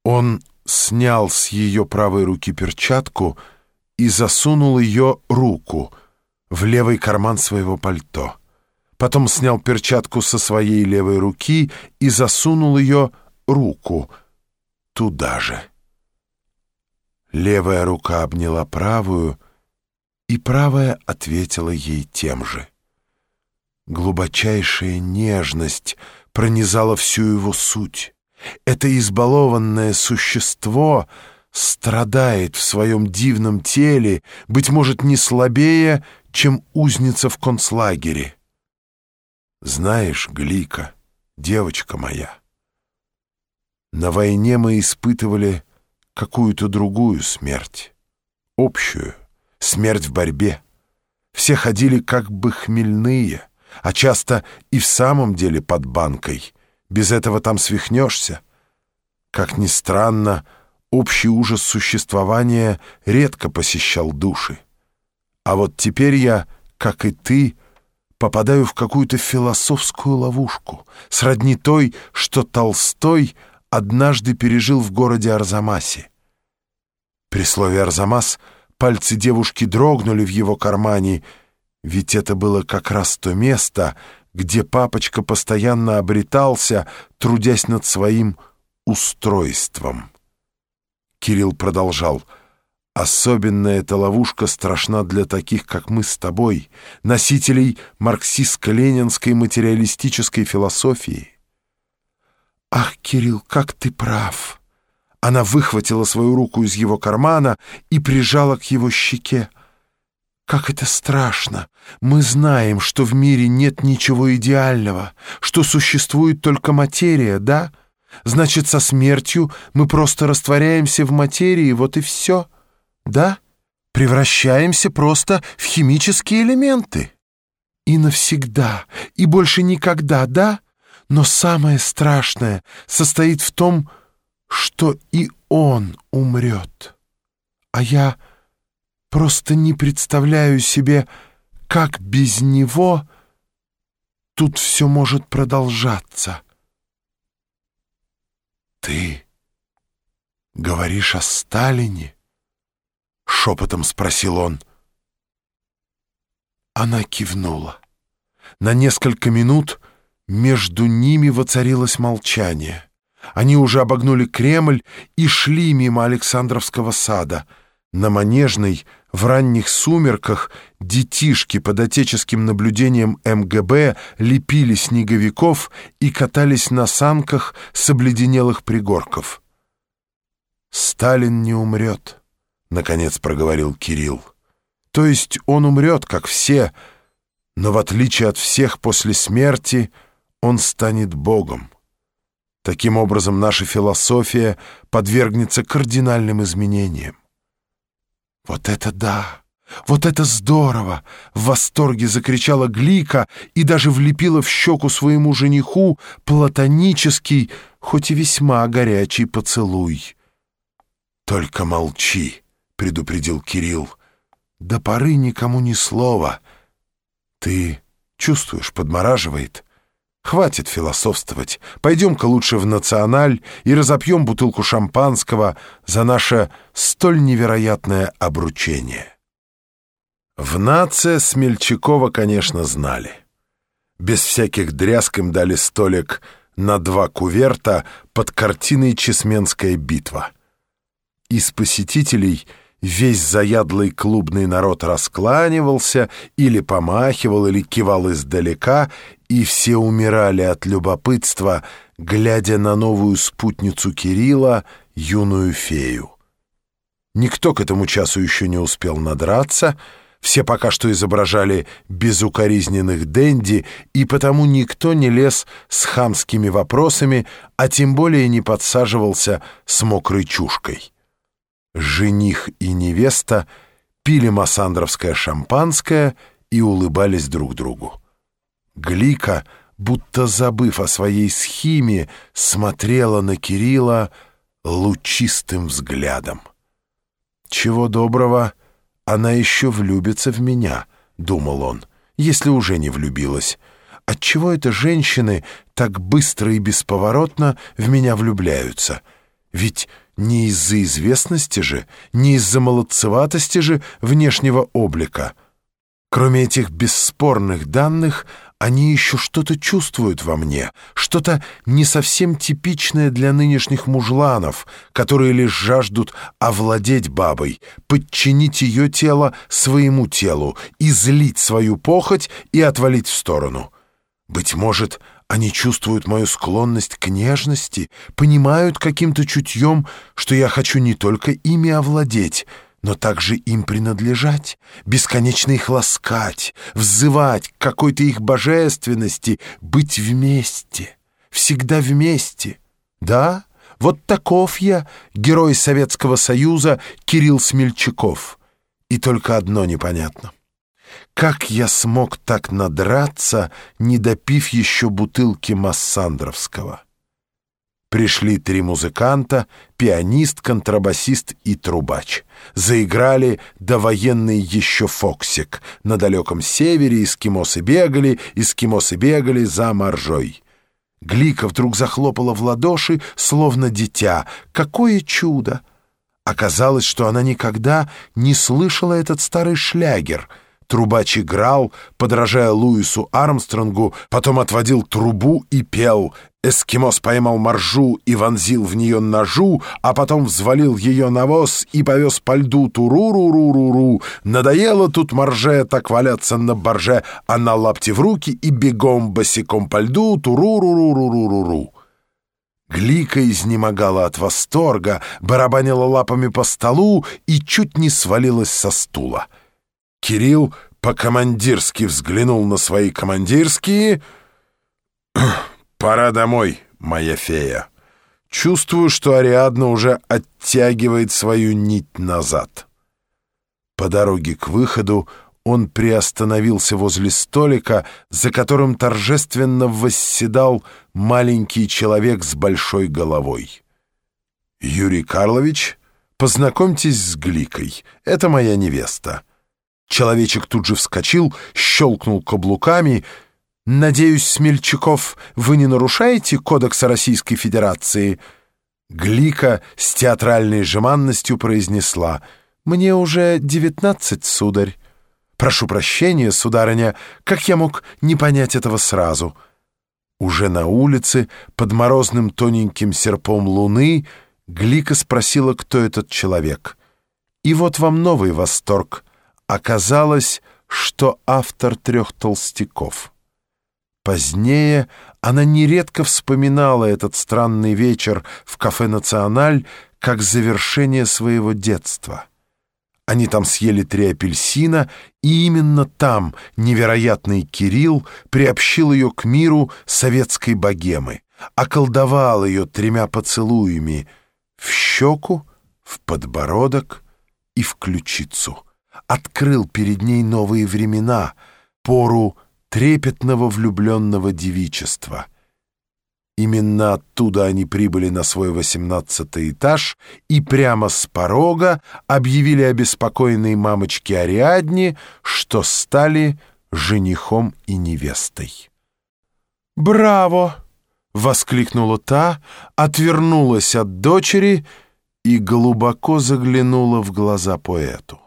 Он снял с ее правой руки перчатку и засунул ее руку в левый карман своего пальто. Потом снял перчатку со своей левой руки и засунул ее руку туда же. Левая рука обняла правую, и правая ответила ей тем же. Глубочайшая нежность пронизала всю его суть. Это избалованное существо страдает в своем дивном теле, быть может, не слабее, чем узница в концлагере. Знаешь, Глика, девочка моя, на войне мы испытывали какую-то другую смерть, общую, смерть в борьбе. Все ходили как бы хмельные, а часто и в самом деле под банкой. Без этого там свихнешься. Как ни странно, общий ужас существования редко посещал души. А вот теперь я, как и ты, попадаю в какую-то философскую ловушку, сродни той, что Толстой однажды пережил в городе Арзамасе. При слове «Арзамас» пальцы девушки дрогнули в его кармане, ведь это было как раз то место, где папочка постоянно обретался, трудясь над своим устройством. Кирилл продолжал: «Особенно эта ловушка страшна для таких, как мы с тобой, носителей марксистско-ленинской материалистической философии». «Ах, Кирилл, как ты прав!» Она выхватила свою руку из его кармана и прижала к его щеке. «Как это страшно! Мы знаем, что в мире нет ничего идеального, что существует только материя, да? Значит, со смертью мы просто растворяемся в материи, вот и все, да? Превращаемся просто в химические элементы. И навсегда, и больше никогда, да? Но самое страшное состоит в том, что и он умрет. А я просто не представляю себе, как без него тут все может продолжаться». «Ты говоришь о Сталине?» — шепотом спросил он. Она кивнула. На несколько минут между ними воцарилось молчание. Они уже обогнули Кремль и шли мимо Александровского сада. На Манежной в ранних сумерках детишки под отеческим наблюдением МГБ лепили снеговиков и катались на санках с обледенелых пригорков. «Сталин не умрет», — наконец проговорил Кирилл. «То есть он умрет, как все, но в отличие от всех после смерти он станет Богом. Таким образом, наша философия подвергнется кардинальным изменениям». «Вот это да! Вот это здорово!» — в восторге закричала Глика и даже влепила в щеку своему жениху платонический, хоть и весьма горячий поцелуй. «Только молчи!» — предупредил Кирилл. «До поры никому ни слова. Ты чувствуешь, подмораживает? Хватит философствовать. Пойдем-ка лучше в «Националь» и разопьем бутылку шампанского за наше столь невероятное обручение». В «Наце» Смельчакова, конечно, знали. Без всяких дрязг им дали столик на 2 куверта под картиной «Чесменская битва». Из посетителей весь заядлый клубный народ раскланивался или помахивал, или кивал издалека, и все умирали от любопытства, глядя на новую спутницу Кирилла, юную фею. Никто к этому часу еще не успел надраться, все пока что изображали безукоризненных денди, и потому никто не лез с хамскими вопросами, а тем более не подсаживался с мокрой чушкой. Жених и невеста пили массандровское шампанское и улыбались друг другу. Глика, будто забыв о своей схиме, смотрела на Кирилла лучистым взглядом. «Чего доброго, она еще влюбится в меня», — думал он, если уже не влюбилась. «Отчего это женщины так быстро и бесповоротно в меня влюбляются? Ведь не из-за известности же, не из-за молодцеватости же внешнего облика. Кроме этих бесспорных данных, они еще что-то чувствуют во мне, что-то не совсем типичное для нынешних мужланов, которые лишь жаждут овладеть бабой, подчинить ее тело своему телу, излить свою похоть и отвалить в сторону. Быть может, они чувствуют мою склонность к нежности, понимают каким-то чутьем, что я хочу не только ими овладеть, но также им принадлежать, бесконечно их ласкать, взывать к какой-то их божественности, быть вместе, всегда вместе. Да, вот таков я, герой Советского Союза Кирилл Смельчаков. И только одно непонятно. Как я смог так надраться, не допив еще бутылки Массандровского? Пришли 3 музыканта, пианист, контрабасист и трубач. Заиграли довоенный еще фоксик. На далеком севере эскимосы бегали за моржой. Глика вдруг захлопала в ладоши, словно дитя. Какое чудо! Оказалось, что она никогда не слышала этот старый шлягер. Трубач играл, подражая Луису Армстронгу, потом отводил трубу и пел. Эскимос поймал моржу и вонзил в нее ножу, а потом взвалил ее на воз и повез по льду туру-ру-ру-ру-ру. Надоело тут морже так валяться на барже, а на лапти в руки и бегом босиком по льду туру-ру-ру-ру-ру-ру. Глика изнемогала от восторга, барабанила лапами по столу и чуть не свалилась со стула. Кирилл по-командирски взглянул на свои командирские. «Пора домой, моя фея. Чувствую, что Ариадна уже оттягивает свою нить назад». По дороге к выходу он приостановился возле столика, за которым торжественно восседал маленький человек с большой головой. «Юрий Карлович, познакомьтесь с Гликой. Это моя невеста». Человечек тут же вскочил, щелкнул каблуками. «Надеюсь, Смельчаков, вы не нарушаете Кодекса Российской Федерации?» Глика с театральной жеманностью произнесла: «Мне уже 19, сударь». «Прошу прощения, сударыня, как я мог не понять этого сразу?» Уже на улице, под морозным тоненьким серпом луны, Глика спросила, кто этот человек. И вот вам новый восторг. Оказалось, что автор 3 толстяков. Позднее она нередко вспоминала этот странный вечер в кафе «Националь» как завершение своего детства. Они там съели 3 апельсина, и именно там невероятный Кирилл приобщил ее к миру советской богемы, околдовал ее 3 поцелуями в щеку, в подбородок и в ключицу. Открыл перед ней новые времена, пору трепетного влюбленного девичества. Именно оттуда они прибыли на свой 18-й этаж и прямо с порога объявили обеспокоенной мамочке Ариадне, что стали женихом и невестой. «Браво!» — воскликнула та, отвернулась от дочери и глубоко заглянула в глаза поэту.